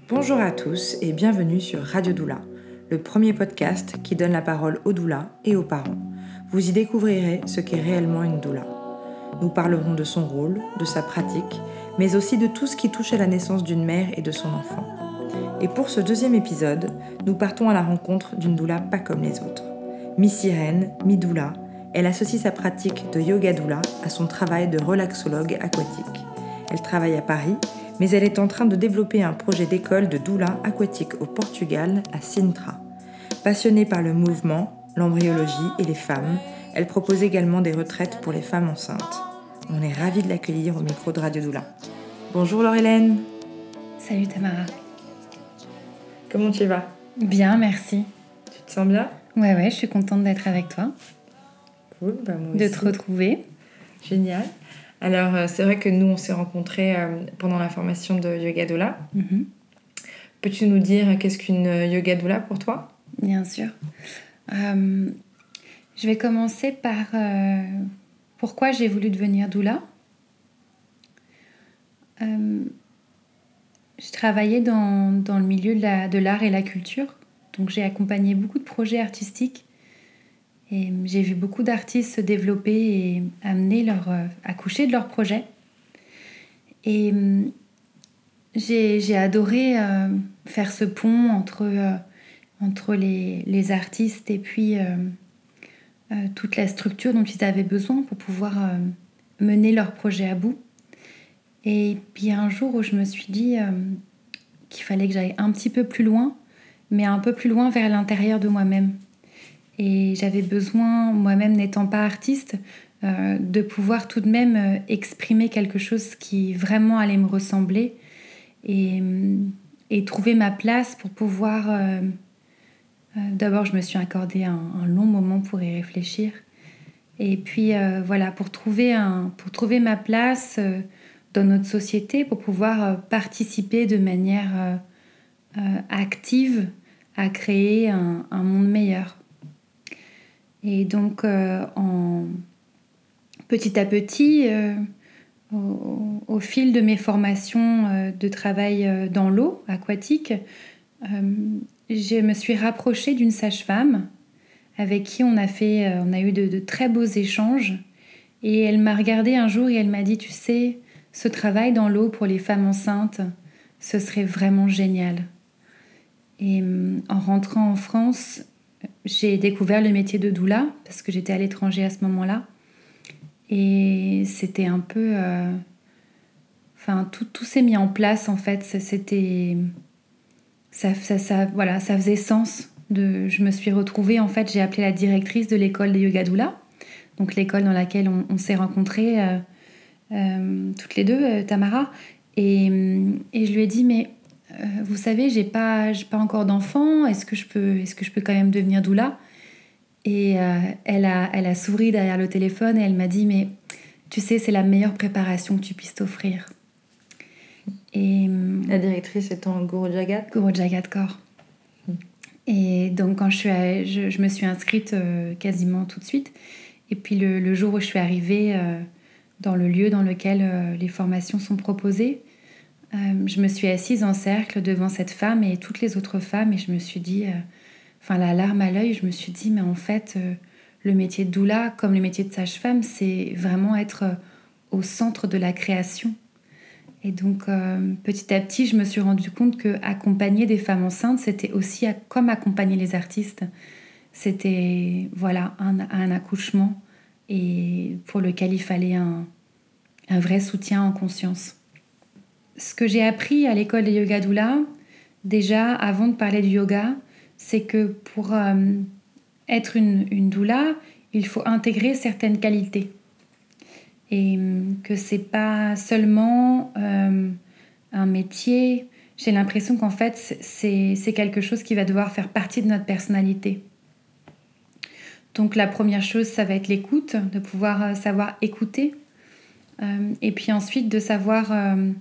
Bonjour à tous et bienvenue sur Radio Doula, le premier podcast qui donne la parole aux doulas et aux parents. Vous y découvrirez ce qu'est réellement une doula. Nous parlerons de son rôle, de sa pratique, mais aussi de tout ce qui touche à la naissance d'une mère et de son enfant. Et pour ce deuxième épisode, nous partons à la rencontre d'une doula pas comme les autres. Mi-sirène, mi-doula, elle associe sa pratique de yoga doula à son travail de relaxologue aquatique. Elle travaille à Paris, mais elle est en train de développer un projet d'école de doula aquatique au Portugal, à Sintra. Passionnée par le mouvement, l'embryologie et les femmes, elle propose également des retraites pour les femmes enceintes. On est ravis de l'accueillir au micro de Radio Doula. Bonjour Laure-Hélène. Salut Tamara. Comment tu vas ? Bien, merci. Tu te sens bien ? Ouais, je suis contente d'être avec toi. Cool, moi aussi. De te retrouver. Génial. Alors, c'est vrai que nous, on s'est rencontrés pendant la formation de Yoga Doula. Mm-hmm. Peux-tu nous dire qu'est-ce qu'une Yoga Doula pour toi ? Bien sûr. Je vais commencer par pourquoi j'ai voulu devenir doula. Je travaillais dans le milieu de l'art et la culture. Donc, j'ai accompagné beaucoup de projets artistiques. Et j'ai vu beaucoup d'artistes se développer et accoucher de leurs projets. Et j'ai adoré faire ce pont entre les artistes et puis toute la structure dont ils avaient besoin pour pouvoir mener leur projet à bout. Et puis un jour où je me suis dit qu'il fallait que j'aille un petit peu plus loin, mais un peu plus loin vers l'intérieur de moi-même. Et j'avais besoin, moi-même n'étant pas artiste, de pouvoir tout de même exprimer quelque chose qui vraiment allait me ressembler et trouver ma place pour pouvoir... D'abord, je me suis accordé un long moment pour y réfléchir. Et puis, pour trouver ma place dans notre société, pour pouvoir participer de manière active à créer un monde meilleur. Et donc, petit à petit, au fil de mes formations de travail dans l'eau aquatique, je me suis rapprochée d'une sage-femme avec qui on a eu de très beaux échanges. Et elle m'a regardée un jour et elle m'a dit « Tu sais, ce travail dans l'eau pour les femmes enceintes, ce serait vraiment génial. » Et en rentrant en France, j'ai découvert le métier de doula parce que j'étais à l'étranger à ce moment-là. Et c'était un peu... tout s'est mis en place, en fait. Ça faisait sens. Je me suis retrouvée, en fait, j'ai appelé la directrice de l'école des Yoga Doula, donc l'école dans laquelle on s'est rencontrées toutes les deux, Tamara. Et je lui ai dit, mais vous savez, j'ai pas encore d'enfant, est-ce que je peux quand même devenir doula ? Et elle a souri derrière le téléphone et elle m'a dit, mais tu sais, c'est la meilleure préparation que tu puisses t'offrir. Et la directrice étant Guru Jagat Kaur. Et donc quand je me suis inscrite quasiment tout de suite. Et puis le jour où je suis arrivée dans le lieu dans lequel les formations sont proposées, je me suis assise en cercle devant cette femme et toutes les autres femmes et je me suis dit, la larme à l'œil, je me suis dit mais en fait le métier de doula comme le métier de sage-femme, c'est vraiment être au centre de la création. Et donc, petit à petit, je me suis rendu compte qu'accompagner des femmes enceintes, c'était aussi comme accompagner les artistes. C'était un accouchement et pour lequel il fallait un vrai soutien en conscience. Ce que j'ai appris à l'école des Yoga Doula, déjà, avant de parler du yoga, c'est que pour être une doula, il faut intégrer certaines qualités. Et que c'est pas seulement un métier. J'ai l'impression qu'en fait, c'est quelque chose qui va devoir faire partie de notre personnalité. Donc la première chose, ça va être l'écoute, de pouvoir savoir écouter. Et puis ensuite, de savoir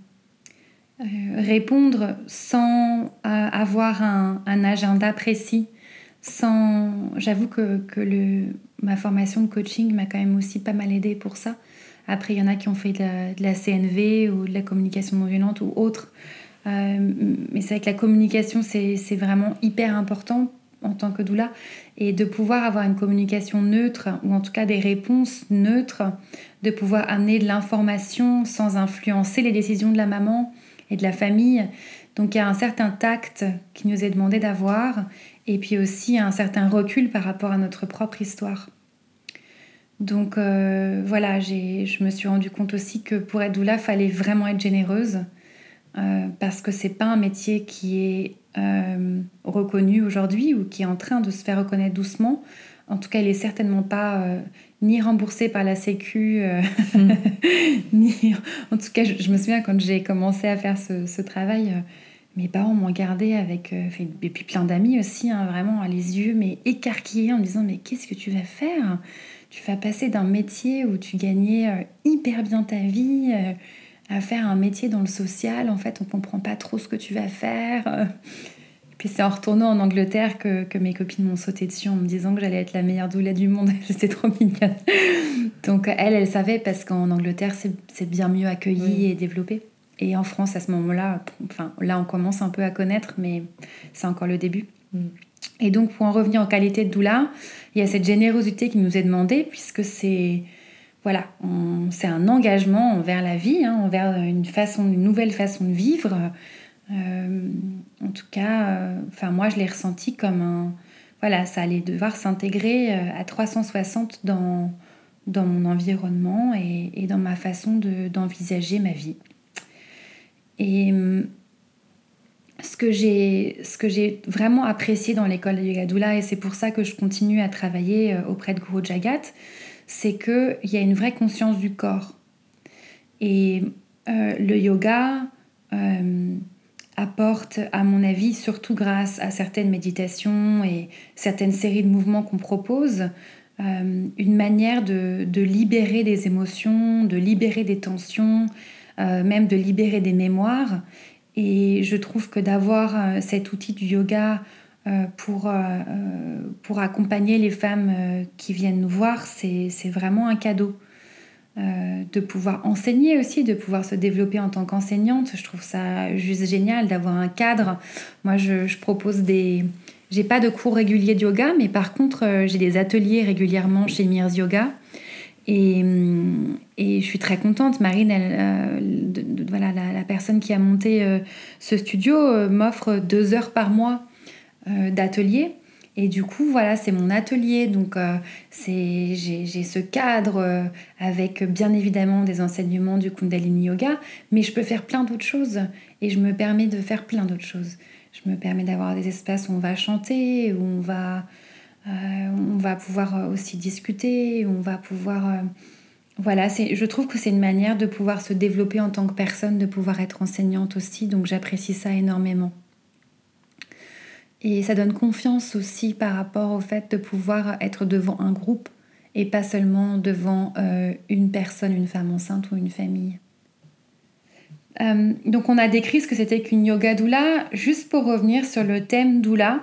répondre sans avoir un agenda précis. J'avoue que ma formation de coaching m'a quand même aussi pas mal aidée pour ça. Après, il y en a qui ont fait de la CNV ou de la communication non violente ou autre. Mais c'est vrai que la communication, c'est vraiment hyper important en tant que doula. Et de pouvoir avoir une communication neutre, ou en tout cas des réponses neutres, de pouvoir amener de l'information sans influencer les décisions de la maman et de la famille. Donc il y a un certain tact qui nous est demandé d'avoir, et puis aussi un certain recul par rapport à notre propre histoire. Donc voilà, je me suis rendu compte aussi que pour être doula, il fallait vraiment être généreuse, parce que c'est pas un métier qui est reconnu aujourd'hui ou qui est en train de se faire reconnaître doucement. En tout cas, il est certainement pas ni remboursé par la Sécu, ni... En tout cas, je me souviens quand j'ai commencé à faire ce travail, mes parents m'ont regardée avec... et puis plein d'amis aussi, hein, vraiment, les yeux mais écarquillés en me disant « Mais qu'est-ce que tu vas faire ? Tu vas passer d'un métier où tu gagnais hyper bien ta vie... à faire un métier dans le social, en fait, on comprend pas trop ce que tu vas faire. » Puis c'est en retournant en Angleterre que mes copines m'ont sauté dessus en me disant que j'allais être la meilleure doula du monde. C'était trop mignonne. Donc elle savait, parce qu'en Angleterre, c'est bien mieux accueilli et développé. Et en France, à ce moment-là, là, on commence un peu à connaître, mais c'est encore le début. Et donc, pour en revenir en qualité de doula, il y a cette générosité qui nous est demandée, puisque c'est... Voilà, c'est un engagement envers la vie, hein, envers une nouvelle façon de vivre. En tout cas, moi je l'ai ressenti comme un... Voilà, ça allait devoir s'intégrer à 360 dans mon environnement et dans ma façon d'envisager ma vie. Et ce que j'ai vraiment apprécié dans l'école de Yoga Doula, et c'est pour ça que je continue à travailler auprès de Guru Jagat, c'est qu'il y a une vraie conscience du corps. Et le yoga apporte, à mon avis, surtout grâce à certaines méditations et certaines séries de mouvements qu'on propose, une manière de libérer des émotions, de libérer des tensions, même de libérer des mémoires. Et je trouve que d'avoir cet outil du yoga pour accompagner les femmes qui viennent nous voir, c'est vraiment un cadeau. De pouvoir enseigner aussi, de pouvoir se développer en tant qu'enseignante, je trouve ça juste génial d'avoir un cadre. Moi, je propose j'ai pas de cours réguliers de yoga, mais par contre, j'ai des ateliers régulièrement chez Mir's Yoga. Et je suis très contente. Marine, voilà, la personne qui a monté ce studio, m'offre 2 heures par mois d'atelier. Et du coup, voilà, c'est mon atelier. Donc, j'ai ce cadre avec bien évidemment des enseignements du Kundalini Yoga, mais je peux faire plein d'autres choses. Et je me permets de faire plein d'autres choses. Je me permets d'avoir des espaces où on va chanter, où on va pouvoir aussi discuter, où on va pouvoir... Voilà, je trouve que c'est une manière de pouvoir se développer en tant que personne, de pouvoir être enseignante aussi. Donc, j'apprécie ça énormément. Et ça donne confiance aussi par rapport au fait de pouvoir être devant un groupe et pas seulement devant une personne, une femme enceinte ou une famille. Donc on a décrit ce que c'était qu'une yoga doula. Juste pour revenir sur le thème doula,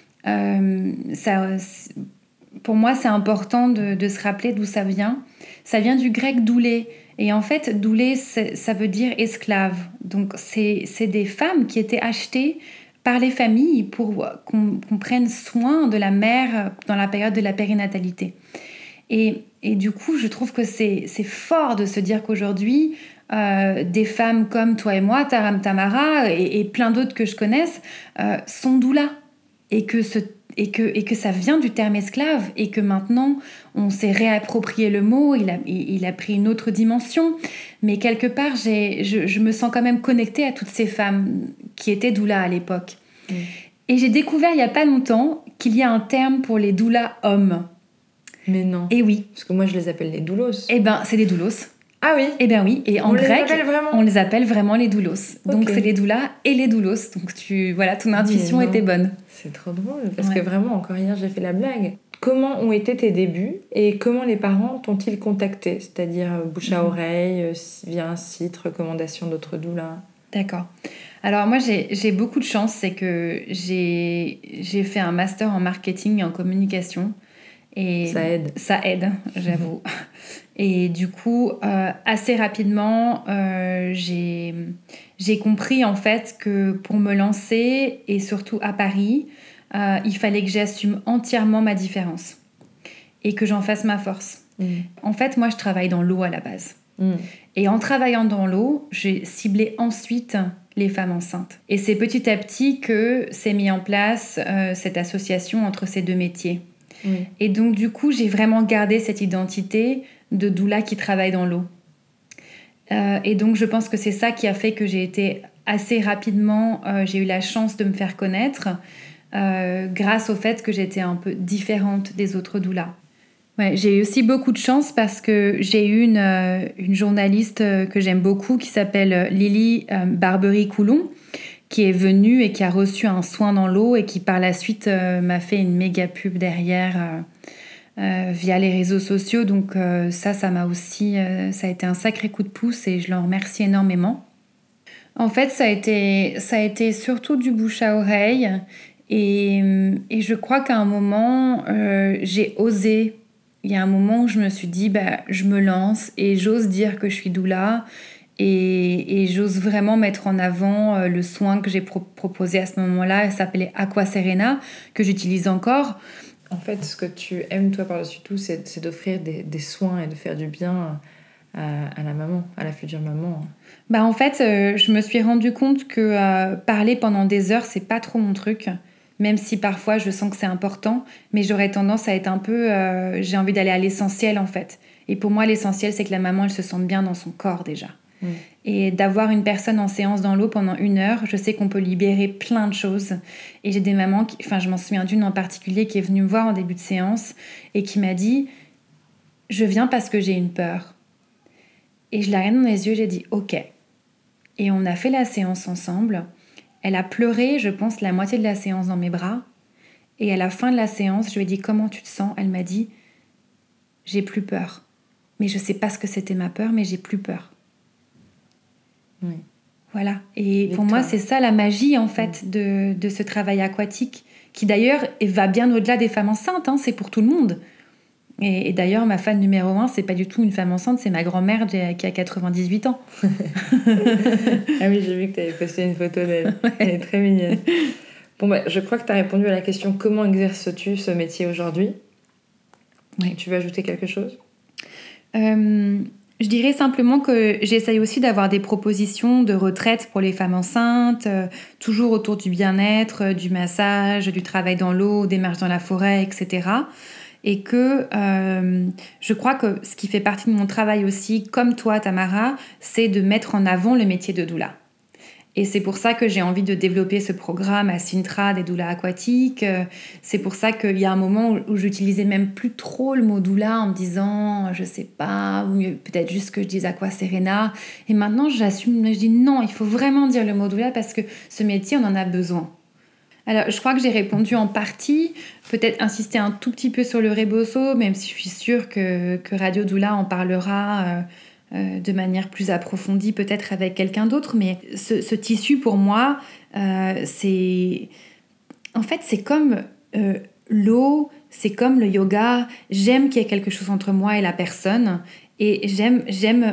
pour moi c'est important de se rappeler d'où ça vient. Ça vient du grec doulé. Et en fait, doulé, ça veut dire esclave. Donc c'est des femmes qui étaient achetées par les familles pour qu'on prenne soin de la mère dans la période de la périnatalité. Et du coup, je trouve que c'est fort de se dire qu'aujourd'hui, des femmes comme toi et moi, Taram Tamara et plein d'autres que je connaisse, sont doulas. Et que ça vient du terme esclave et que maintenant, on s'est réapproprié le mot, il a pris une autre dimension. Mais quelque part, je me sens quand même connectée à toutes ces femmes qui étaient doulas à l'époque. Et j'ai découvert il n'y a pas longtemps qu'il y a un terme pour les doulas hommes. Mais non. Et oui. Parce que moi, je les appelle les doulos. Eh ben, c'est des doulos. Ah oui. Eh bien oui, et en grec, on les appelle vraiment les doulos. Okay. Donc c'est les doulas et les doulos. Donc ton intuition était bonne. C'est trop drôle, parce que vraiment, encore hier, j'ai fait la blague. Comment ont été tes débuts et comment les parents t'ont-ils contacté ? C'est-à-dire bouche à oreille, via un site, recommandation d'autres doulas ? D'accord. Alors moi, j'ai beaucoup de chance, c'est que j'ai fait un master en marketing et en communication. Et ça aide. Ça aide, j'avoue. Et du coup, assez rapidement, j'ai compris en fait que pour me lancer, et surtout à Paris, il fallait que j'assume entièrement ma différence et que j'en fasse ma force. En fait, moi, je travaille dans l'eau à la base. Et en travaillant dans l'eau, j'ai ciblé ensuite les femmes enceintes. Et c'est petit à petit que s'est mis en place cette association entre ces deux métiers. Et donc, du coup, j'ai vraiment gardé cette identité de doula qui travaille dans l'eau. Et donc, je pense que c'est ça qui a fait que j'ai été assez rapidement... j'ai eu la chance de me faire connaître grâce au fait que j'étais un peu différente des autres doulas. Ouais, j'ai eu aussi beaucoup de chance parce que j'ai eu une journaliste que j'aime beaucoup qui s'appelle Lily Barbery-Coulon, qui est venue et qui a reçu un soin dans l'eau et qui par la suite m'a fait une méga pub derrière via les réseaux sociaux. Donc ça m'a aussi... ça a été un sacré coup de pouce et je l'en remercie énormément. En fait, ça a été surtout du bouche à oreille et je crois qu'à un moment, j'ai osé. Il y a un moment où je me suis dit, je me lance et j'ose dire que je suis doula et j'ose vraiment mettre en avant le soin que j'ai proposé à ce moment-là. Elle s'appelait Aqua Serena, que j'utilise encore. En fait, ce que tu aimes, toi, par-dessus tout, c'est d'offrir des soins et de faire du bien à la maman, à la future maman. En fait, je me suis rendu compte que parler pendant des heures, c'est pas trop mon truc. Même si parfois je sens que c'est important, mais j'aurais tendance à être un peu... j'ai envie d'aller à l'essentiel en fait. Et pour moi, l'essentiel, c'est que la maman, elle se sente bien dans son corps déjà. Et d'avoir une personne en séance dans l'eau pendant 1 heure, je sais qu'on peut libérer plein de choses. Et j'ai des mamans, je m'en souviens d'une en particulier qui est venue me voir en début de séance et qui m'a dit « Je viens parce que j'ai une peur ». Et je l'ai regardée dans les yeux, j'ai dit « Ok ». Et on a fait la séance ensemble. Elle a pleuré, je pense, la moitié de la séance dans mes bras. Et à la fin de la séance, je lui ai dit « Comment tu te sens ?» Elle m'a dit « J'ai plus peur. Mais je sais pas ce que c'était ma peur, mais j'ai plus peur. » Oui. Voilà. Et pour moi, c'est ça la magie, en fait, de ce travail aquatique, qui d'ailleurs va bien au-delà des femmes enceintes, hein, c'est pour tout le monde. Et d'ailleurs, ma fan numéro 1, c'est pas du tout une femme enceinte, c'est ma grand-mère qui a 98 ans. Ah oui, j'ai vu que tu avais posté une photo d'elle. Ouais. Elle est très mignonne. Bon, je crois que tu as répondu à la question « Comment exerces-tu ce métier aujourd'hui ?» Oui. Tu veux ajouter quelque chose ? Je dirais simplement que j'essaye aussi d'avoir des propositions de retraite pour les femmes enceintes, toujours autour du bien-être, du massage, du travail dans l'eau, des marches dans la forêt, etc. Et que je crois que ce qui fait partie de mon travail aussi, comme toi Tamara, c'est de mettre en avant le métier de doula. Et c'est pour ça que j'ai envie de développer ce programme à Sintra des doulas aquatiques. C'est pour ça qu'il y a un moment où j'utilisais même plus trop le mot doula en me disant, je sais pas, ou mieux peut-être juste que je dise Aqua Serena. Et maintenant, j'assume, je dis non, il faut vraiment dire le mot doula parce que ce métier, on en a besoin. Alors, je crois que j'ai répondu en partie, peut-être insister un tout petit peu sur le rebosso, même si je suis sûre que Radio Doula en parlera de manière plus approfondie, peut-être avec quelqu'un d'autre. Mais ce tissu, pour moi, c'est comme l'eau, c'est comme le yoga. J'aime qu'il y ait quelque chose entre moi et la personne. Et j'aime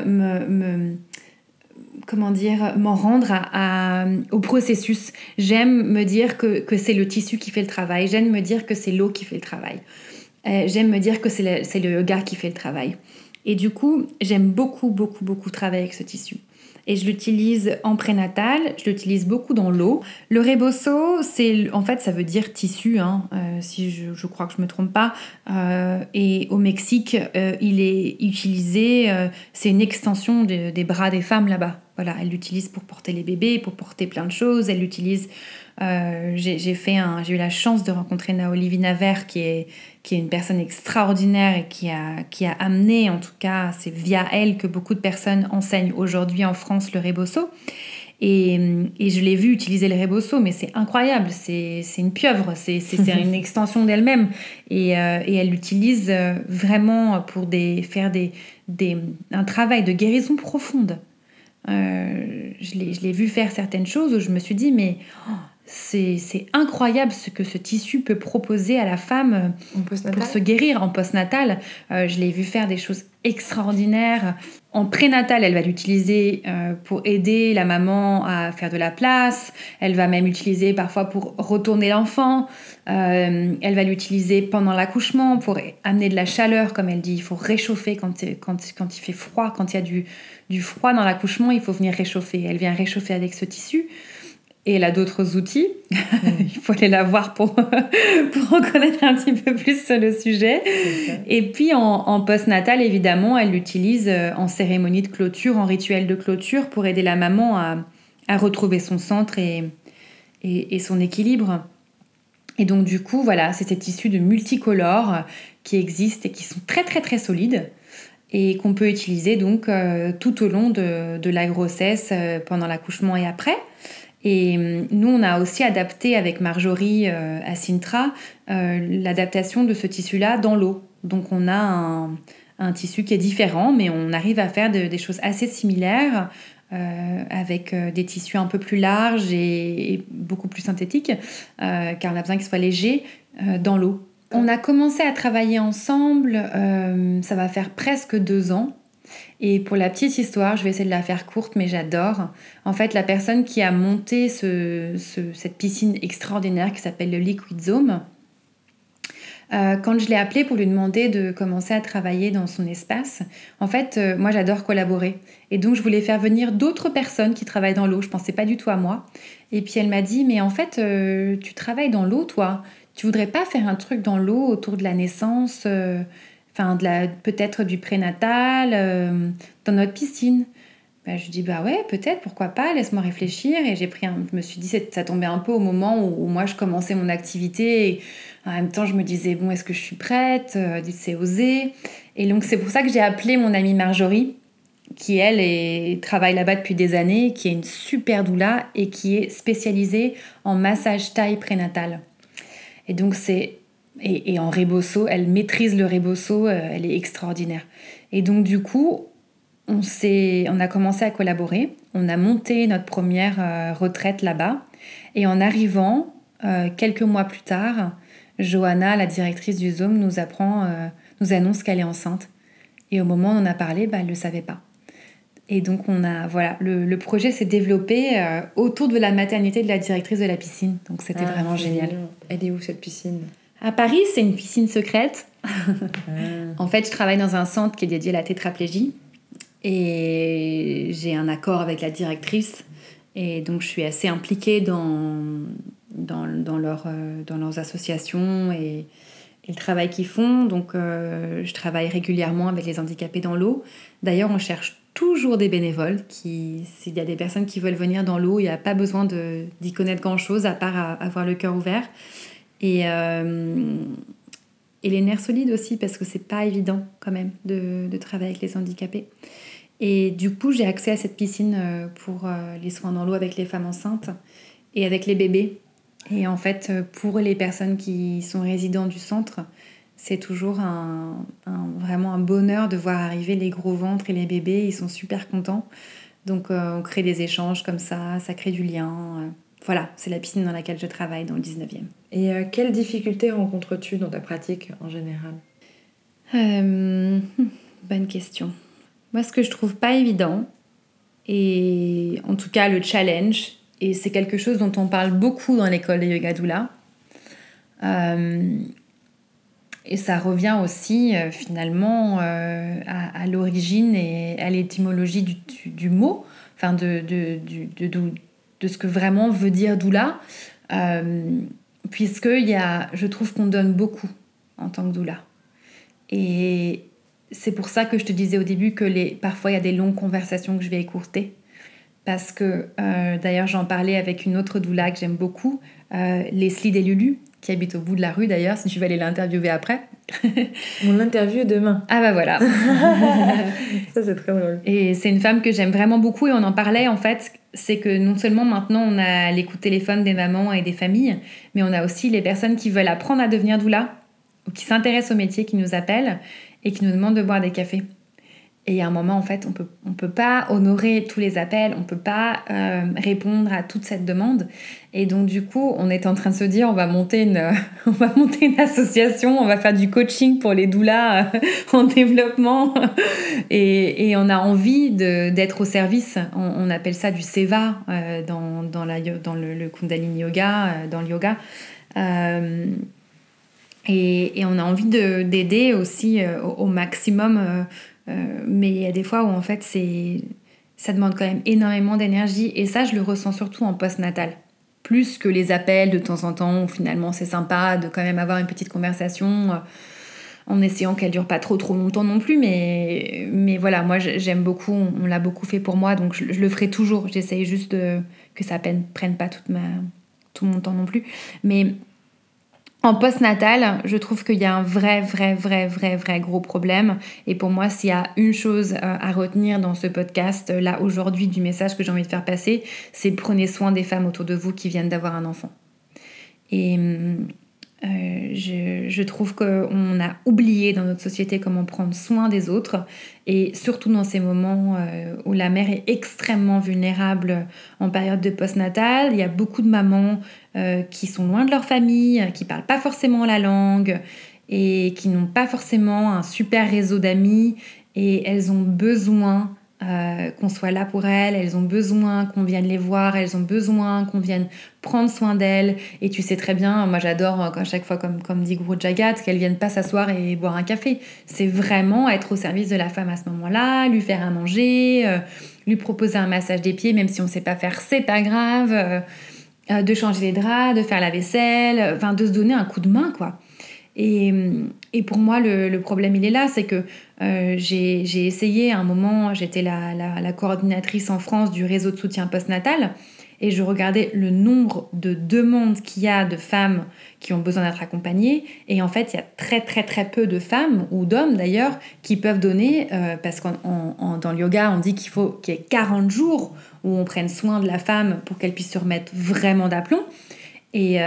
m'en rendre au processus. J'aime me dire que c'est le tissu qui fait le travail. J'aime me dire que c'est l'eau qui fait le travail. J'aime me dire que c'est le yoga qui fait le travail. Et du coup, j'aime beaucoup, beaucoup, beaucoup travailler avec ce tissu. Et je l'utilise en prénatal, je l'utilise beaucoup dans l'eau. Le rebosso, en fait, ça veut dire tissu, hein, si je crois que je ne me trompe pas. Et au Mexique, il est utilisé, c'est une extension des bras des femmes là-bas. Voilà, elle l'utilise pour porter les bébés, pour porter plein de choses. Elle l'utilise... j'ai eu la chance de rencontrer Naoli Vinaver, qui est une personne extraordinaire et qui a amené, en tout cas, c'est via elle que beaucoup de personnes enseignent aujourd'hui en France le rebosso. Et je l'ai vue utiliser le rebosso, mais c'est incroyable, c'est une pieuvre, c'est une extension d'elle-même. Et elle l'utilise vraiment pour faire un travail de guérison profonde. Je l'ai vu faire certaines choses où je me suis dit, mais c'est incroyable ce que ce tissu peut proposer à la femme pour se guérir en postnatal. Je l'ai vu faire des choses extraordinaires. En prénatal, elle va l'utiliser pour aider la maman à faire de la place. Elle va même l'utiliser parfois pour retourner l'enfant. Elle va l'utiliser pendant l'accouchement pour amener de la chaleur, comme elle dit. Il faut réchauffer quand il fait froid. Quand il y a du froid dans l'accouchement, il faut venir réchauffer. Elle vient réchauffer avec ce tissu. Et elle a d'autres outils. Il faut aller la voir pour en connaître un petit peu plus sur le sujet. Okay. Et puis en postnatal, évidemment, elle l'utilise en cérémonie de clôture, en rituel de clôture, pour aider la maman à retrouver son centre et son équilibre. Et donc du coup, voilà, c'est ces tissus de multicolores qui existent et qui sont très très très solides et qu'on peut utiliser donc tout au long de la grossesse, pendant l'accouchement et après. Et nous, on a aussi adapté avec Marjorie à Sintra l'adaptation de ce tissu-là dans l'eau. Donc on a un tissu qui est différent, mais on arrive à faire des choses assez similaires avec des tissus un peu plus larges et beaucoup plus synthétiques, car on a besoin qu'ils soient légers dans l'eau. On a commencé à travailler ensemble, ça va faire presque 2 ans. Et pour la petite histoire, je vais essayer de la faire courte, mais j'adore. En fait, la personne qui a monté cette piscine extraordinaire qui s'appelle le Liquid Zone, quand je l'ai appelée pour lui demander de commencer à travailler dans son espace, en fait, moi, j'adore collaborer. Et donc, je voulais faire venir d'autres personnes qui travaillent dans l'eau. Je ne pensais pas du tout à moi. Et puis, elle m'a dit, mais en fait, tu travailles dans l'eau, toi. Tu ne voudrais pas faire un truc dans l'eau autour de la naissance peut-être du prénatal, dans notre piscine. Je dis, bah ouais, peut-être, pourquoi pas, laisse-moi réfléchir. Et je me suis dit, ça tombait un peu au moment où moi, je commençais mon activité. Et en même temps, je me disais, bon, est-ce que je suis prête ? C'est osé. Et donc, c'est pour ça que j'ai appelé mon amie Marjorie, qui, elle, travaille là-bas depuis des années, qui est une super doula et qui est spécialisée en massage taille prénatal. Et donc, Et en rebosso, elle maîtrise le rebosso, elle est extraordinaire. Et donc du coup, on a commencé à collaborer, on a monté notre première retraite là-bas, et en arrivant, quelques mois plus tard, Johanna, la directrice du Zone, nous annonce qu'elle est enceinte. Et au moment où on en a parlé, elle ne le savait pas. Et donc le projet s'est développé autour de la maternité de la directrice de la piscine. Donc c'était vraiment génial. Elle est où cette piscine ? À Paris, c'est une piscine secrète. En fait, je travaille dans un centre qui est dédié à la tétraplégie. Et j'ai un accord avec la directrice. Et donc, je suis assez impliquée dans leurs associations et le travail qu'ils font. Donc, je travaille régulièrement avec les handicapés dans l'eau. D'ailleurs, on cherche toujours des bénévoles. S'il y a des personnes qui veulent venir dans l'eau, il n'y a pas besoin d'y connaître grand-chose, à part avoir le cœur ouvert. Et les nerfs solides aussi, parce que c'est pas évident quand même de travailler avec les handicapés. Et du coup, j'ai accès à cette piscine pour les soins dans l'eau avec les femmes enceintes et avec les bébés. Et en fait, pour les personnes qui sont résidents du centre, c'est toujours vraiment un bonheur de voir arriver les gros ventres et les bébés. Ils sont super contents. Donc, on crée des échanges comme ça crée du lien. Voilà, c'est la piscine dans laquelle je travaille, dans le 19e. Et quelles difficultés rencontres-tu dans ta pratique en général ? Bonne question. Moi, ce que je trouve pas évident, et en tout cas le challenge, et c'est quelque chose dont on parle beaucoup dans l'école de Yoga Doula, et ça revient aussi finalement à l'origine et à l'étymologie du mot, enfin de ce que vraiment veut dire doula, puisque je trouve qu'on donne beaucoup en tant que doula. Et c'est pour ça que je te disais au début que parfois il y a des longues conversations que je vais écourter, parce que d'ailleurs j'en parlais avec une autre doula que j'aime beaucoup, Leslie Delulu, qui habite au bout de la rue d'ailleurs, si tu veux aller l'interviewer après. Mon interview demain. Ah bah voilà. Ça c'est très drôle. Et c'est une femme que j'aime vraiment beaucoup, et on en parlait en fait, c'est que non seulement maintenant on a les coups de téléphone des mamans et des familles, mais on a aussi les personnes qui veulent apprendre à devenir doula, ou qui s'intéressent au métier, qui nous appellent et qui nous demandent de boire des cafés. Et à un moment, en fait, on peut pas honorer tous les appels, on peut pas répondre à toute cette demande. Et donc, du coup, on est en train de se dire, on va monter une association, on va faire du coaching pour les doulas en développement. Et on a envie d'être au service. On appelle ça du seva dans le Kundalini Yoga, dans le yoga. Et on a envie d'aider aussi au maximum. Mais il y a des fois où en fait ça demande quand même énormément d'énergie, et ça je le ressens surtout en postnatal, plus que les appels de temps en temps où finalement c'est sympa de quand même avoir une petite conversation en essayant qu'elle dure pas trop longtemps non plus, mais voilà, moi j'aime beaucoup, on l'a beaucoup fait pour moi, donc je le ferai toujours. J'essaye juste que ça prenne pas tout mon temps non plus, mais en postnatal, je trouve qu'il y a un vrai gros problème. Et pour moi, s'il y a une chose à retenir dans ce podcast, là, aujourd'hui, du message que j'ai envie de faire passer, c'est prenez soin des femmes autour de vous qui viennent d'avoir un enfant. Et je trouve qu'on a oublié dans notre société comment prendre soin des autres, et surtout dans ces moments où la mère est extrêmement vulnérable en période de postnatal. Il y a beaucoup de mamans qui sont loin de leur famille, qui parlent pas forcément la langue et qui n'ont pas forcément un super réseau d'amis, et elles ont besoin qu'on soit là pour elles ont besoin qu'on vienne les voir, elles ont besoin qu'on vienne prendre soin d'elles. Et tu sais très bien, moi j'adore à chaque fois, comme dit Guru Jagat, qu'elles viennent pas s'asseoir et boire un café. C'est vraiment être au service de la femme à ce moment-là, lui faire à manger, lui proposer un massage des pieds, même si on sait pas faire, c'est pas grave, de changer les draps, de faire la vaisselle, enfin de se donner un coup de main, quoi. Et pour moi, le problème, il est là, c'est que j'ai essayé à un moment, j'étais la coordinatrice en France du réseau de soutien postnatal, et je regardais le nombre de demandes qu'il y a de femmes qui ont besoin d'être accompagnées, et en fait, il y a très peu de femmes, ou d'hommes d'ailleurs, qui peuvent donner, parce que dans le yoga, on dit qu'il faut qu'il y ait 40 jours où on prenne soin de la femme pour qu'elle puisse se remettre vraiment d'aplomb. Et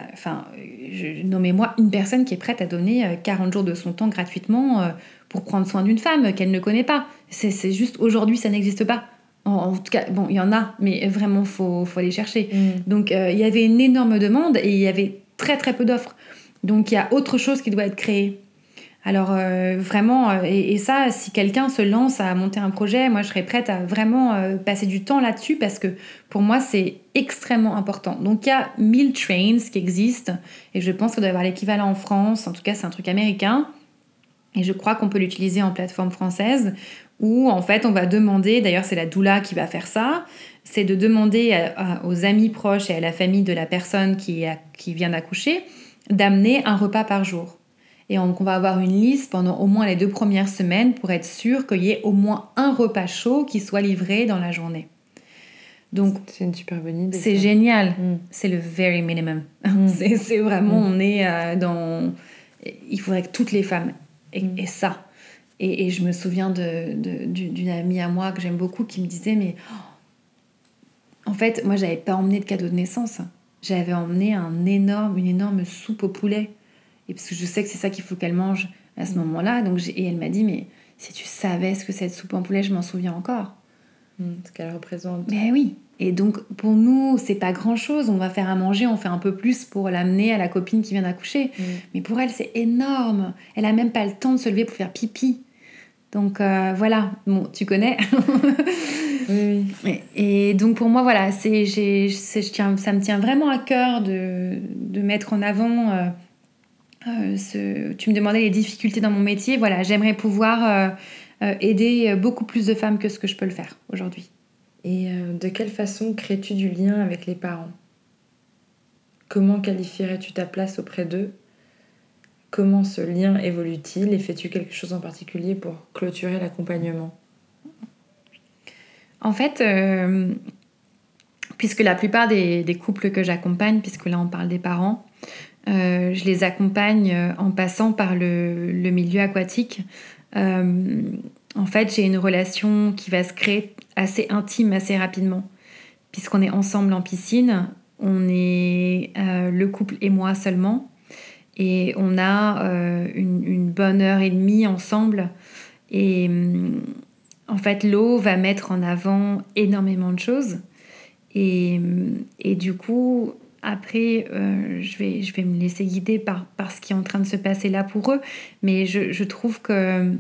nommez-moi une personne qui est prête à donner 40 jours de son temps gratuitement pour prendre soin d'une femme qu'elle ne connaît pas. C'est juste, aujourd'hui, ça n'existe pas. En tout cas, bon, il y en a, mais vraiment, faut aller chercher. Donc, il y avait une énorme demande et il y avait très peu d'offres. Donc, il y a autre chose qui doit être créé. Alors vraiment, et ça, si quelqu'un se lance à monter un projet, moi je serais prête à vraiment passer du temps là-dessus, parce que pour moi c'est extrêmement important. Donc il y a 1000 Trains qui existent, et je pense qu'il doit y avoir l'équivalent en France, en tout cas c'est un truc américain, et je crois qu'on peut l'utiliser en plateforme française, où en fait on va demander, d'ailleurs c'est la doula qui va faire ça, c'est de demander aux amis proches et à la famille de la personne qui vient d'accoucher d'amener un repas par jour. Et donc on va avoir une liste pendant au moins les 2 premières semaines pour être sûr qu'il y ait au moins un repas chaud qui soit livré dans la journée. Donc c'est une super bonne idée. C'est génial. C'est le very minimum. C'est vraiment, on est dans... Il faudrait que toutes les femmes aient ça. Et je me souviens d'une amie à moi que j'aime beaucoup qui me disait, mais en fait, moi j'avais pas emmené de cadeau de naissance. J'avais emmené une énorme soupe au poulet. Et parce que je sais que c'est ça qu'il faut qu'elle mange à ce moment-là. Et elle m'a dit, mais si tu savais ce que c'est cette soupe en poulet, je m'en souviens encore. Ce qu'elle représente. Mais oui. Et donc, pour nous, c'est pas grand-chose. On va faire à manger, on fait un peu plus pour l'amener à la copine qui vient d'accoucher. Mais pour elle, c'est énorme. Elle a même pas le temps de se lever pour faire pipi. Donc, voilà. Bon, tu connais. Oui. Et donc, pour moi, voilà, ça me tient vraiment à cœur de mettre en avant... tu me demandais les difficultés dans mon métier. Voilà, j'aimerais pouvoir aider beaucoup plus de femmes que ce que je peux le faire aujourd'hui. Et de quelle façon crées-tu du lien avec les parents ? Comment qualifierais-tu ta place auprès d'eux ? Comment ce lien évolue-t-il et fais-tu quelque chose en particulier pour clôturer l'accompagnement ? En fait, puisque la plupart des couples que j'accompagne, puisque là on parle des parents, je les accompagne en passant par le milieu aquatique. En fait, j'ai une relation qui va se créer assez intime, assez rapidement. Puisqu'on est ensemble en piscine, on est le couple et moi seulement. Et on a une bonne heure et demie ensemble. Et en fait, l'eau va mettre en avant énormément de choses. Et du coup, après, je vais me laisser guider par ce qui est en train de se passer là pour eux. Mais je trouve que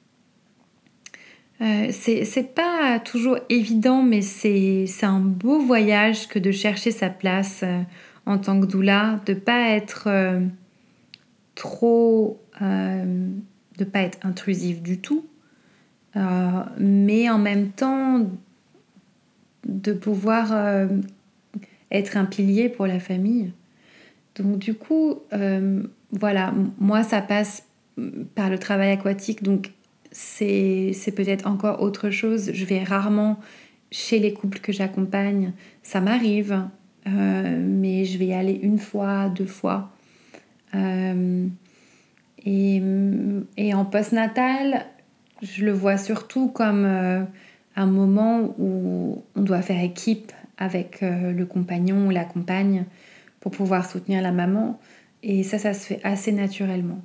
c'est pas toujours évident, mais c'est un beau voyage que de chercher sa place en tant que doula, de pas être trop... de pas être intrusif du tout, mais en même temps de pouvoir être un pilier pour la famille. Donc du coup, voilà, moi ça passe par le travail aquatique, donc c'est peut-être encore autre chose. Je vais rarement chez les couples que j'accompagne, ça m'arrive, mais je vais y aller 1 fois, 2 fois. Et en postnatal, je le vois surtout comme un moment où on doit faire équipe avec le compagnon ou la compagne pour pouvoir soutenir la maman. Et ça se fait assez naturellement.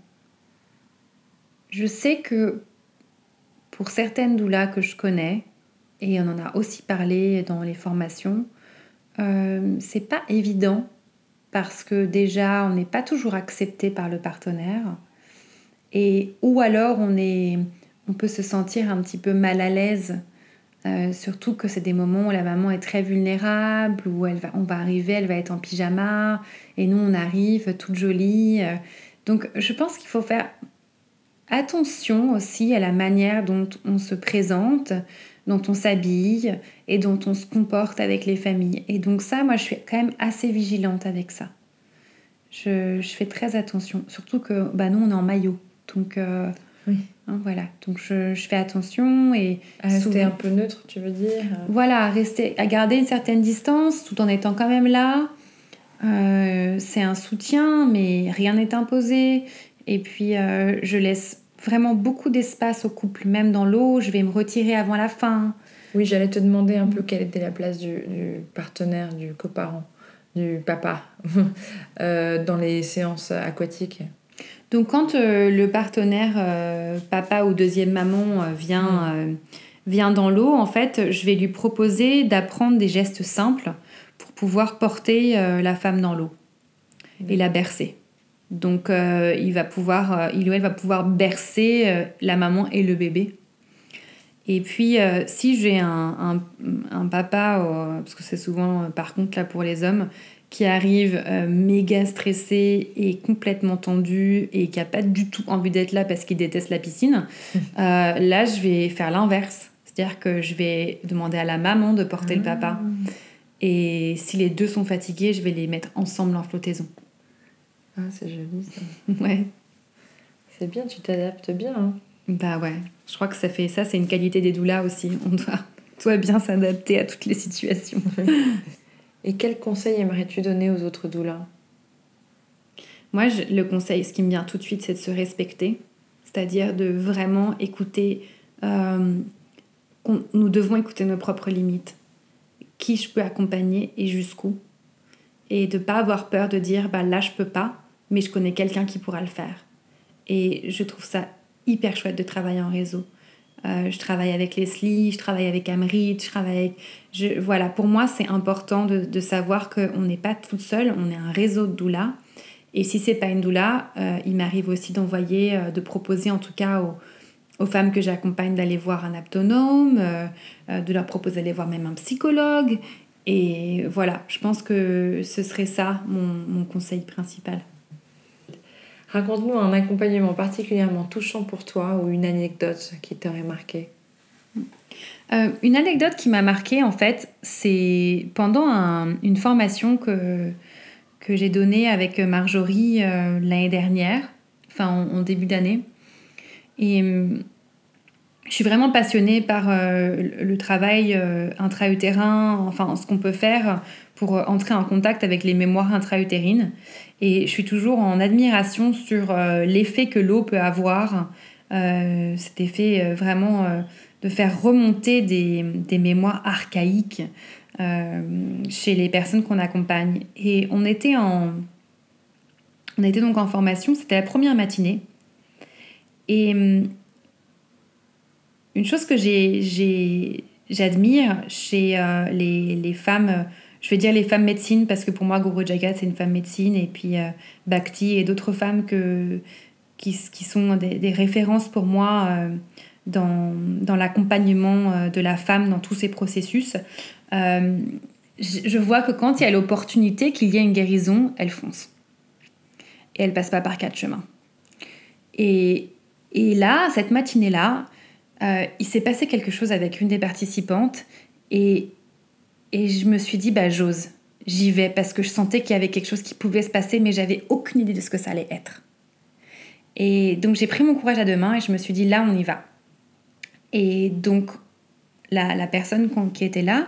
Je sais que pour certaines doulas que je connais, et on en a aussi parlé dans les formations, c'est pas évident parce que déjà on n'est pas toujours accepté par le partenaire, ou alors on peut se sentir un petit peu mal à l'aise, surtout que c'est des moments où la maman est très vulnérable, où on va arriver, elle va être en pyjama, et nous on arrive toute jolie. Donc je pense qu'il faut faire attention aussi à la manière dont on se présente, dont on s'habille et dont on se comporte avec les familles. Et donc ça, moi je suis quand même assez vigilante avec ça. Je fais très attention, surtout que nous on est en maillot, donc oui. Voilà, donc je fais attention et à rester un peu neutre, tu veux dire? Voilà, à garder une certaine distance tout en étant quand même là. C'est un soutien, mais rien n'est imposé. Et puis je laisse vraiment beaucoup d'espace au couple, même dans l'eau. Je vais me retirer avant la fin. Oui, j'allais te demander un peu quelle était la place du partenaire, du coparent, du papa dans les séances aquatiques. Donc quand le partenaire papa ou deuxième maman vient dans l'eau, en fait, je vais lui proposer d'apprendre des gestes simples pour pouvoir porter la femme dans l'eau et la bercer. Donc il ou elle va pouvoir bercer la maman et le bébé. Et puis si j'ai un papa, parce que c'est souvent par contre là pour les hommes, qui arrive méga stressé et complètement tendu et qui n'a pas du tout envie d'être là parce qu'il déteste la piscine, là je vais faire l'inverse. C'est-à-dire que je vais demander à la maman de porter le papa. Et si les deux sont fatigués, je vais les mettre ensemble en flottaison. Ah, c'est joli ça. Ouais. C'est bien, tu t'adaptes bien. Hein. Bah ouais, je crois que ça c'est une qualité des doulas aussi. On doit bien s'adapter à toutes les situations. Et quel conseil aimerais-tu donner aux autres doulas? Moi, le conseil, ce qui me vient tout de suite, c'est de se respecter. C'est-à-dire de vraiment écouter... nous devons écouter nos propres limites. Qui je peux accompagner et jusqu'où. Et de ne pas avoir peur de dire là, je peux pas, mais je connais quelqu'un qui pourra le faire. Et je trouve ça hyper chouette de travailler en réseau. Je travaille avec Leslie, je travaille avec Amrit, voilà, pour moi, c'est important de savoir qu'on n'est pas toute seule, on est un réseau de doulas. Et si c'est pas une doula, il m'arrive aussi de proposer en tout cas aux femmes que j'accompagne d'aller voir un aptonome, de leur proposer d'aller voir même un psychologue. Et voilà, je pense que ce serait ça mon conseil principal. Raconte-nous un accompagnement particulièrement touchant pour toi ou une anecdote qui t'aurait marqué. Une anecdote qui m'a marquée, en fait, c'est pendant une formation que j'ai donnée avec Marjorie l'année dernière, enfin en début d'année. Et je suis vraiment passionnée par le travail intra-utérin, enfin ce qu'on peut faire pour entrer en contact avec les mémoires intra-utérines. Et je suis toujours en admiration sur l'effet que l'eau peut avoir, cet effet vraiment de faire remonter des mémoires archaïques chez les personnes qu'on accompagne. Et on était donc en formation, c'était la première matinée. Et une chose que j'admire chez les femmes, je vais dire les femmes médecine, parce que pour moi, Guru Jagat, c'est une femme médecine, et puis Bhakti et d'autres femmes qui sont des références pour moi dans l'accompagnement de la femme dans tous ces processus. Je vois que quand il y a l'opportunité qu'il y a une guérison, elle fonce. Et elle passe pas par 4 chemins. Et là, cette matinée-là, il s'est passé quelque chose avec une des participantes et je me suis dit, j'ose, j'y vais, parce que je sentais qu'il y avait quelque chose qui pouvait se passer, mais j'avais aucune idée de ce que ça allait être. Et donc j'ai pris mon courage à deux mains et je me suis dit, là on y va. Et donc la personne qui était là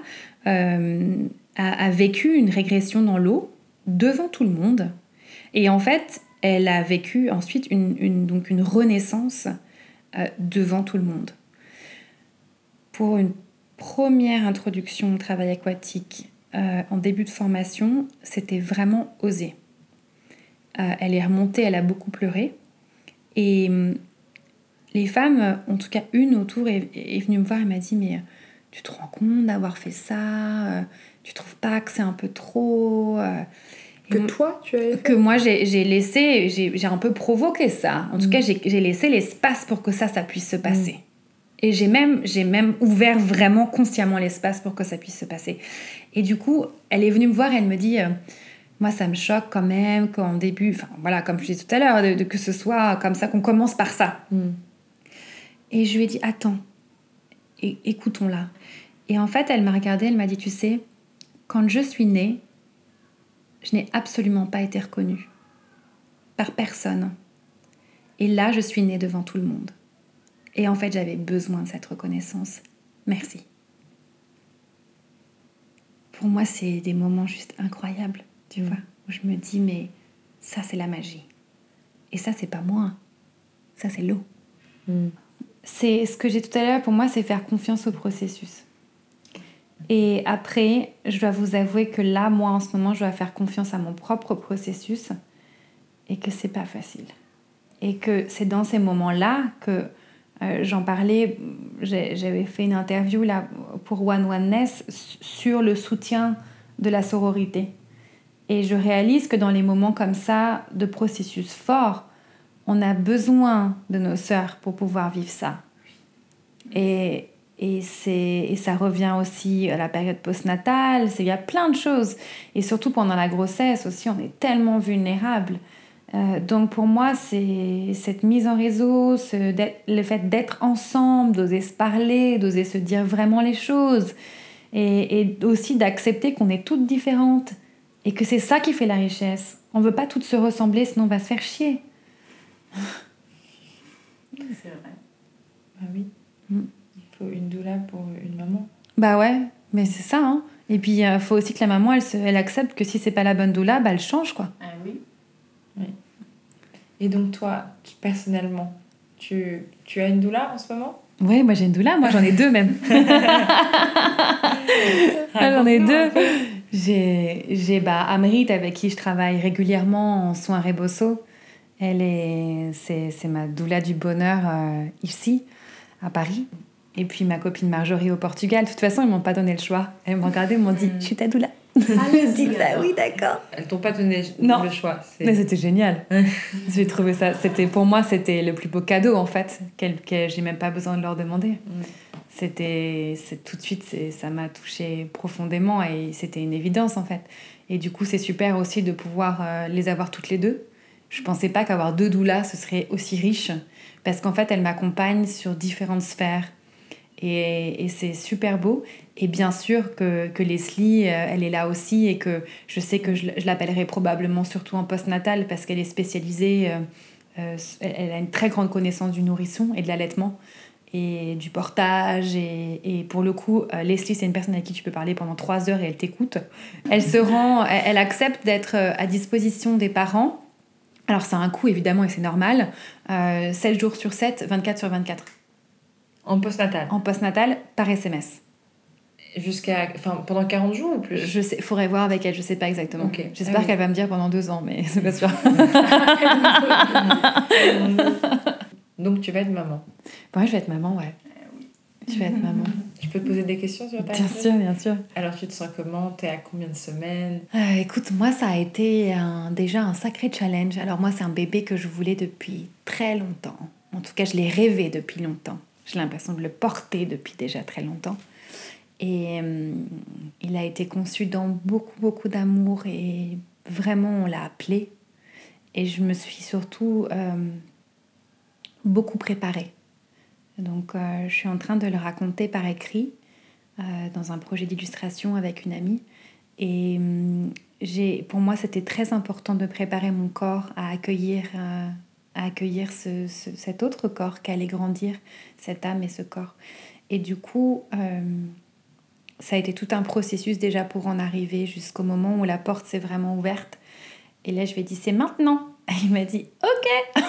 a vécu une régression dans l'eau devant tout le monde. Et en fait, elle a vécu ensuite donc une renaissance devant tout le monde. Pour une première introduction au travail aquatique en début de formation, c'était vraiment osé. Elle est remontée, elle a beaucoup pleuré. Et les femmes, en tout cas une autour, est venue me voir et m'a dit « Mais tu te rends compte d'avoir fait ça tu trouves pas que c'est un peu trop ?» Toi, tu avais fait? Que moi, j'ai laissé, j'ai un peu provoqué ça. En tout cas, j'ai laissé l'espace pour que ça puisse se passer. Et j'ai même ouvert vraiment consciemment l'espace pour que ça puisse se passer. Et du coup, elle est venue me voir et elle me dit moi, ça me choque quand même qu'en début, enfin voilà, comme je disais tout à l'heure, que ce soit comme ça, qu'on commence par ça. Et je lui ai dit attends, écoutons-la. Et en fait, elle m'a regardée, elle m'a dit tu sais, quand je suis née, je n'ai absolument pas été reconnue par personne. Et là, je suis née devant tout le monde. Et en fait, j'avais besoin de cette reconnaissance. Merci. Pour moi, c'est des moments juste incroyables, tu vois, où je me dis, mais ça, c'est la magie. Et ça, c'est pas moi. Ça, c'est l'eau. C'est ce que j'ai tout à l'heure, pour moi, c'est faire confiance au processus. Et après, je dois vous avouer que là, moi, en ce moment, je dois faire confiance à mon propre processus et que c'est pas facile. Et que c'est dans ces moments-là que j'en parlais, j'avais fait une interview là, pour One Oneness sur le soutien de la sororité. Et je réalise que dans les moments comme ça, de processus forts, on a besoin de nos sœurs pour pouvoir vivre ça. Et ça revient aussi à la période postnatale, il y a plein de choses. Et surtout pendant la grossesse aussi, on est tellement vulnérable. Donc pour moi, c'est cette mise en réseau, le fait d'être ensemble, d'oser se parler, d'oser se dire vraiment les choses. Et aussi d'accepter qu'on est toutes différentes. Et que c'est ça qui fait la richesse. On ne veut pas toutes se ressembler, sinon on va se faire chier. C'est vrai. Oui. Il faut une doula pour une maman. Ouais, mais c'est ça. Hein. Et puis, il faut aussi que la maman, elle accepte que si c'est pas la bonne doula, elle change, quoi. Ah oui. Et donc, toi, personnellement, tu as une doula en ce moment ? Oui, moi j'ai une doula. Moi, j'en ai 2 même. J'en ai 2. J'ai Amrit, avec qui je travaille régulièrement en soins Rebosso. C'est ma doula du bonheur ici, à Paris. Et puis ma copine Marjorie au Portugal. De toute façon, ils m'ont pas donné le choix. Elles m'ont regardée, ils m'ont dit je suis ta doula. Je dis oui, d'accord. Elles t'ont pas donné le choix. Mais c'était génial. J'ai trouvé ça. Pour moi, c'était le plus beau cadeau en fait, que j'ai même pas besoin de leur demander. C'est tout de suite, ça m'a touchée profondément et c'était une évidence en fait. Et du coup, c'est super aussi de pouvoir les avoir toutes les 2. Je pensais pas qu'avoir 2 doulas, ce serait aussi riche, parce qu'en fait, elles m'accompagnent sur différentes sphères. Et c'est super beau. Et bien sûr que Leslie, elle est là aussi, et que je sais que je l'appellerai probablement surtout en postnatal, parce qu'elle est spécialisée, elle a une très grande connaissance du nourrisson et de l'allaitement et du portage. Et pour le coup, Leslie, c'est une personne avec qui tu peux parler pendant 3 heures et elle t'écoute. Elle accepte d'être à disposition des parents. Alors ça a un coût évidemment et c'est normal. 7 jours sur 7, 24 sur 24. En postnatal. En postnatal, par SMS. Pendant 40 jours ou plus ? Je sais, faudrait voir avec elle, je sais pas exactement. Okay. J'espère qu'elle va me dire pendant 2 ans, mais c'est pas sûr. Donc tu vas être maman. Ouais, je vais être maman, ouais. Je vais être maman. Je peux te poser des questions sur ta Bien sûr. Alors, tu te sens comment? T'es à combien de semaines? Écoute, moi, ça a été déjà un sacré challenge. Alors moi, c'est un bébé que je voulais depuis très longtemps. En tout cas, je l'ai rêvé depuis longtemps. J'ai l'impression de le porter depuis déjà très longtemps. Et il a été conçu dans beaucoup, beaucoup d'amour et vraiment, on l'a appelé. Et je me suis surtout beaucoup préparée. Donc, je suis en train de le raconter par écrit dans un projet d'illustration avec une amie. Et pour moi, c'était très important de préparer mon corps à accueillir cet autre corps qui allait grandir, cette âme et ce corps. Et du coup, ça a été tout un processus déjà pour en arriver jusqu'au moment où la porte s'est vraiment ouverte. Et là, je lui ai dit, c'est maintenant. Et il m'a dit, ok.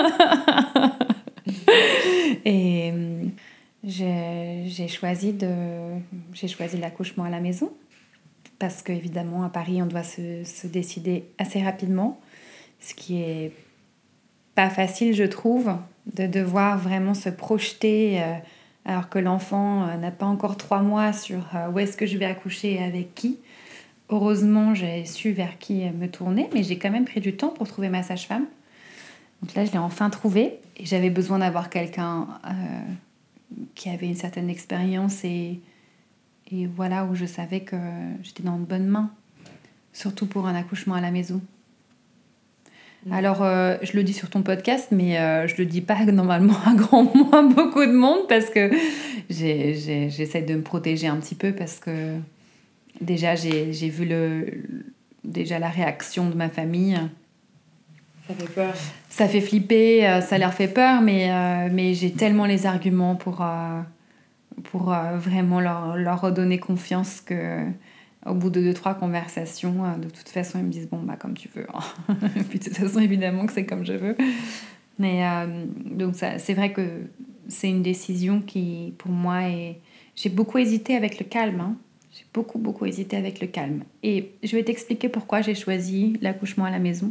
Et j'ai choisi l'accouchement à la maison. Parce qu'évidemment, à Paris, on doit se décider assez rapidement. Ce qui est pas facile, je trouve, de devoir vraiment se projeter alors que l'enfant n'a pas encore 3 mois sur où est-ce que je vais accoucher et avec qui. Heureusement, j'ai su vers qui me tourner, mais j'ai quand même pris du temps pour trouver ma sage-femme. Donc là, je l'ai enfin trouvée et j'avais besoin d'avoir quelqu'un qui avait une certaine expérience et voilà, où je savais que j'étais dans de bonnes mains, surtout pour un accouchement à la maison. Alors, je le dis sur ton podcast, mais je le dis pas normalement à beaucoup de monde parce que j'essaie de me protéger un petit peu parce que déjà, j'ai vu la réaction de ma famille. Ça fait peur. Ça fait flipper, ça leur fait peur, mais j'ai tellement les arguments pour vraiment leur redonner confiance que au bout de 2-3 conversations, de toute façon, ils me disent bon, bah, comme tu veux. Puis de toute façon, évidemment que c'est comme je veux. Mais donc, c'est vrai que c'est une décision qui, pour moi, j'ai beaucoup hésité avec le calme. Hein. J'ai beaucoup, beaucoup hésité avec le calme. Et je vais t'expliquer pourquoi j'ai choisi l'accouchement à la maison.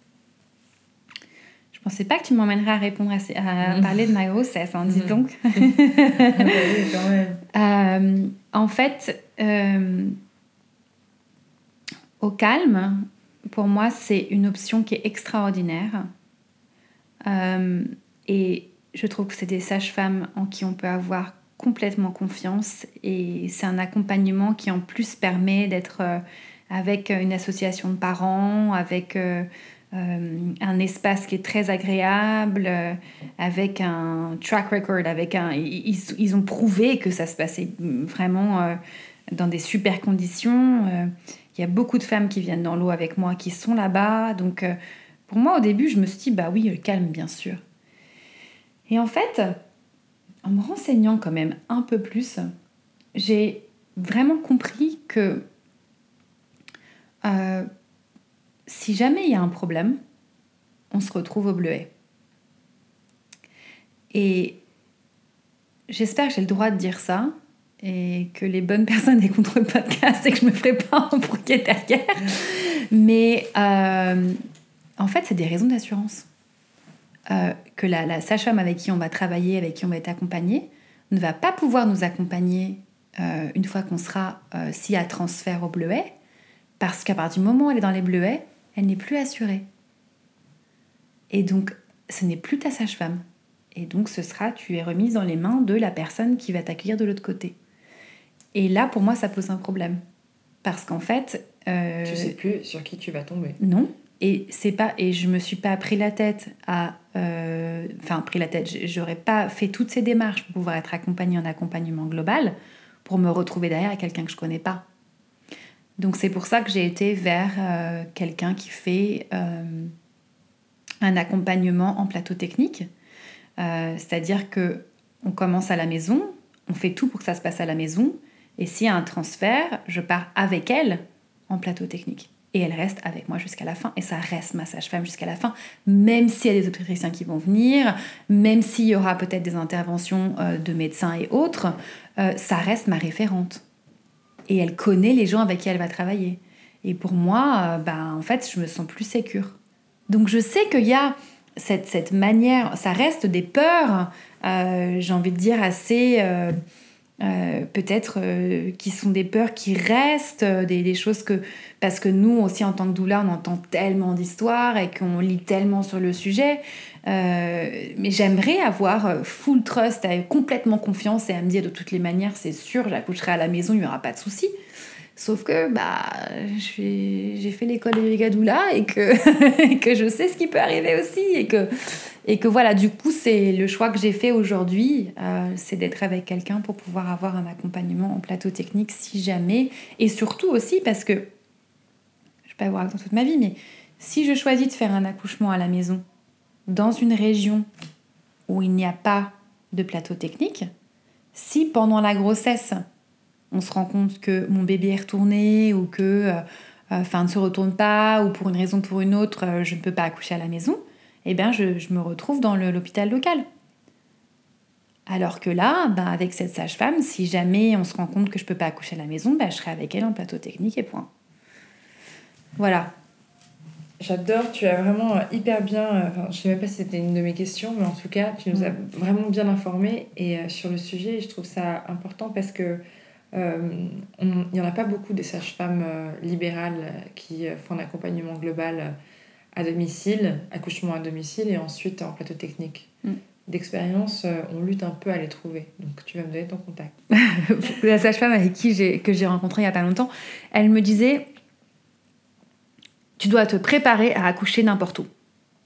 Je pensais pas que tu m'emmènerais à répondre à parler de ma grossesse, hein, dis donc. Oui, quand même. En fait, au calme, pour moi, c'est une option qui est extraordinaire. Et je trouve que c'est des sages-femmes en qui on peut avoir complètement confiance. Et c'est un accompagnement qui, en plus, permet d'être avec une association de parents, avec un espace qui est très agréable, avec un track record, ils ont prouvé que ça se passait vraiment dans des super conditions. Il y a beaucoup de femmes qui viennent dans l'eau avec moi, qui sont là-bas. Donc, pour moi, au début, je me suis dit, bah oui, le calme, bien sûr. Et en fait, en me renseignant quand même un peu plus, j'ai vraiment compris que si jamais il y a un problème, on se retrouve au Bleuet. Et j'espère que j'ai le droit de dire ça et que les bonnes personnes écoutent le podcast et que je me ferai pas embrouiller derrière. Mais en fait, c'est des raisons d'assurance. Que la sage-femme avec qui on va travailler, avec qui on va être accompagné, ne va pas pouvoir nous accompagner une fois qu'on sera s'il y a transfert au Bleuet, parce qu'à partir du moment où elle est dans les Bleuets, elle n'est plus assurée. Et donc, ce n'est plus ta sage-femme. Et donc, tu es remise dans les mains de la personne qui va t'accueillir de l'autre côté. Et là, pour moi, ça pose un problème. Parce qu'en fait... tu sais plus sur qui tu vas tomber. Non. Et je me suis pas pris la tête j'aurais pas fait toutes ces démarches pour pouvoir être accompagnée en accompagnement global pour me retrouver derrière à quelqu'un que je connais pas. Donc c'est pour ça que j'ai été vers quelqu'un qui fait un accompagnement en plateau technique, c'est-à-dire que on commence à la maison, on fait tout pour que ça se passe à la maison, et s'il y a un transfert, je pars avec elle en plateau technique. Et elle reste avec moi jusqu'à la fin. Et ça reste ma sage-femme jusqu'à la fin. Même s'il y a des obstétriciens qui vont venir, même s'il y aura peut-être des interventions de médecins et autres, ça reste ma référente. Et elle connaît les gens avec qui elle va travailler. Et pour moi, en fait, je me sens plus sécure. Donc je sais qu'il y a cette manière, ça reste des peurs j'ai envie de dire, assez... peut-être qui sont des peurs qui restent, des choses que... Parce que nous aussi, en tant que doula, on entend tellement d'histoires et qu'on lit tellement sur le sujet. Mais j'aimerais avoir full trust, complètement confiance et à me dire de toutes les manières, c'est sûr, j'accoucherai à la maison, il n'y aura pas de souci. Sauf que j'ai fait l'école de yoga doula et que je sais ce qui peut arriver aussi et que voilà, du coup, c'est le choix que j'ai fait aujourd'hui, c'est d'être avec quelqu'un pour pouvoir avoir un accompagnement en plateau technique si jamais, et surtout aussi parce que, je ne vais pas vous raconter toute ma vie, mais si je choisis de faire un accouchement à la maison dans une région où il n'y a pas de plateau technique, si pendant la grossesse, on se rend compte que mon bébé est retourné ou que ne se retourne pas ou pour une raison ou pour une autre, je ne peux pas accoucher à la maison, eh bien, je me retrouve dans l'hôpital local. Alors que là, avec cette sage-femme, si jamais on se rend compte que je ne peux pas accoucher à la maison, je serai avec elle en plateau technique et point. Voilà. J'adore, tu as vraiment hyper bien... je ne sais même pas si c'était une de mes questions, mais en tout cas, tu nous as vraiment bien informés et, sur le sujet. Et je trouve ça important parce que il n'y en a pas beaucoup des sages-femmes libérales qui font un accompagnement global à domicile, accouchement à domicile et ensuite en plateau technique. D'expérience, on lutte un peu à les trouver. Donc tu vas me donner ton contact. La sage-femme avec que j'ai rencontrée il n'y a pas longtemps, elle me disait « Tu dois te préparer à accoucher n'importe où. »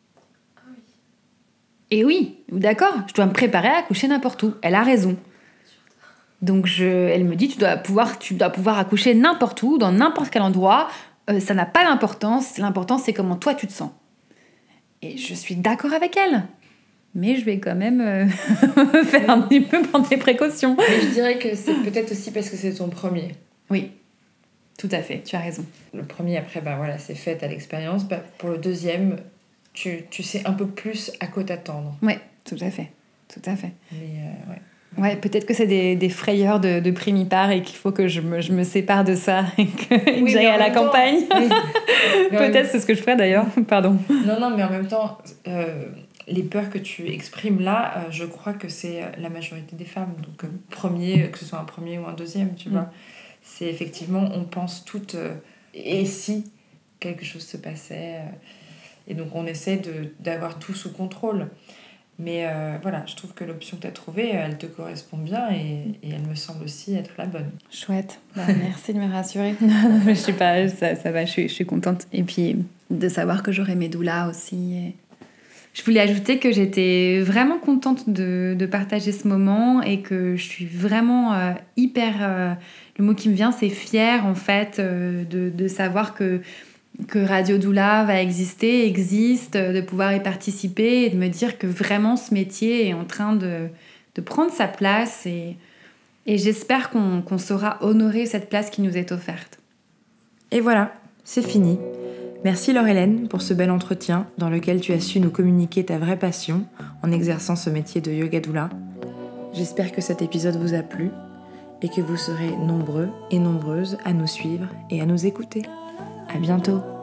Et oui, d'accord, je dois me préparer à accoucher n'importe où. Elle a raison. Donc elle me dit tu dois pouvoir accoucher n'importe où, dans n'importe quel endroit. Ça n'a pas d'importance. L'important, c'est comment toi tu te sens. Et je suis d'accord avec elle. Mais je vais quand même faire un petit peu prendre des précautions. Mais je dirais que c'est peut-être aussi parce que c'est ton premier. Oui, tout à fait, tu as raison. Le premier, après, c'est fait à l'expérience. Pour le deuxième, tu sais un peu plus à quoi t'attendre. Oui, tout à fait. Tout à fait. Mais ouais. Ouais, peut-être que c'est des frayeurs de primipare et qu'il faut que je me sépare de ça et que j'aille à la campagne. Peut-être c'est ce que je ferais d'ailleurs. Pardon. Non, mais en même temps, les peurs que tu exprimes là, je crois que c'est la majorité des femmes. Donc, que ce soit un premier ou un deuxième, tu vois. C'est effectivement, on pense toutes, et si quelque chose se passait et donc, on essaie d'avoir tout sous contrôle. Mais voilà, je trouve que l'option que tu as trouvée, elle te correspond bien et elle me semble aussi être la bonne. Chouette. Merci de me rassurer. Non, je sais pas, ça va, je suis contente. Et puis, de savoir que j'aurai mes doulas aussi. Et... Je voulais ajouter que j'étais vraiment contente de partager ce moment et que je suis vraiment hyper... le mot qui me vient, c'est fière, en fait, de savoir que Radio Doula va existe, de pouvoir y participer et de me dire que vraiment ce métier est en train de prendre sa place et j'espère qu'on saura honorer cette place qui nous est offerte. Et voilà, c'est fini. Merci Laure-Hélène pour ce bel entretien dans lequel tu as su nous communiquer ta vraie passion en exerçant ce métier de yoga doula. J'espère que cet épisode vous a plu et que vous serez nombreux et nombreuses à nous suivre et à nous écouter. À bientôt.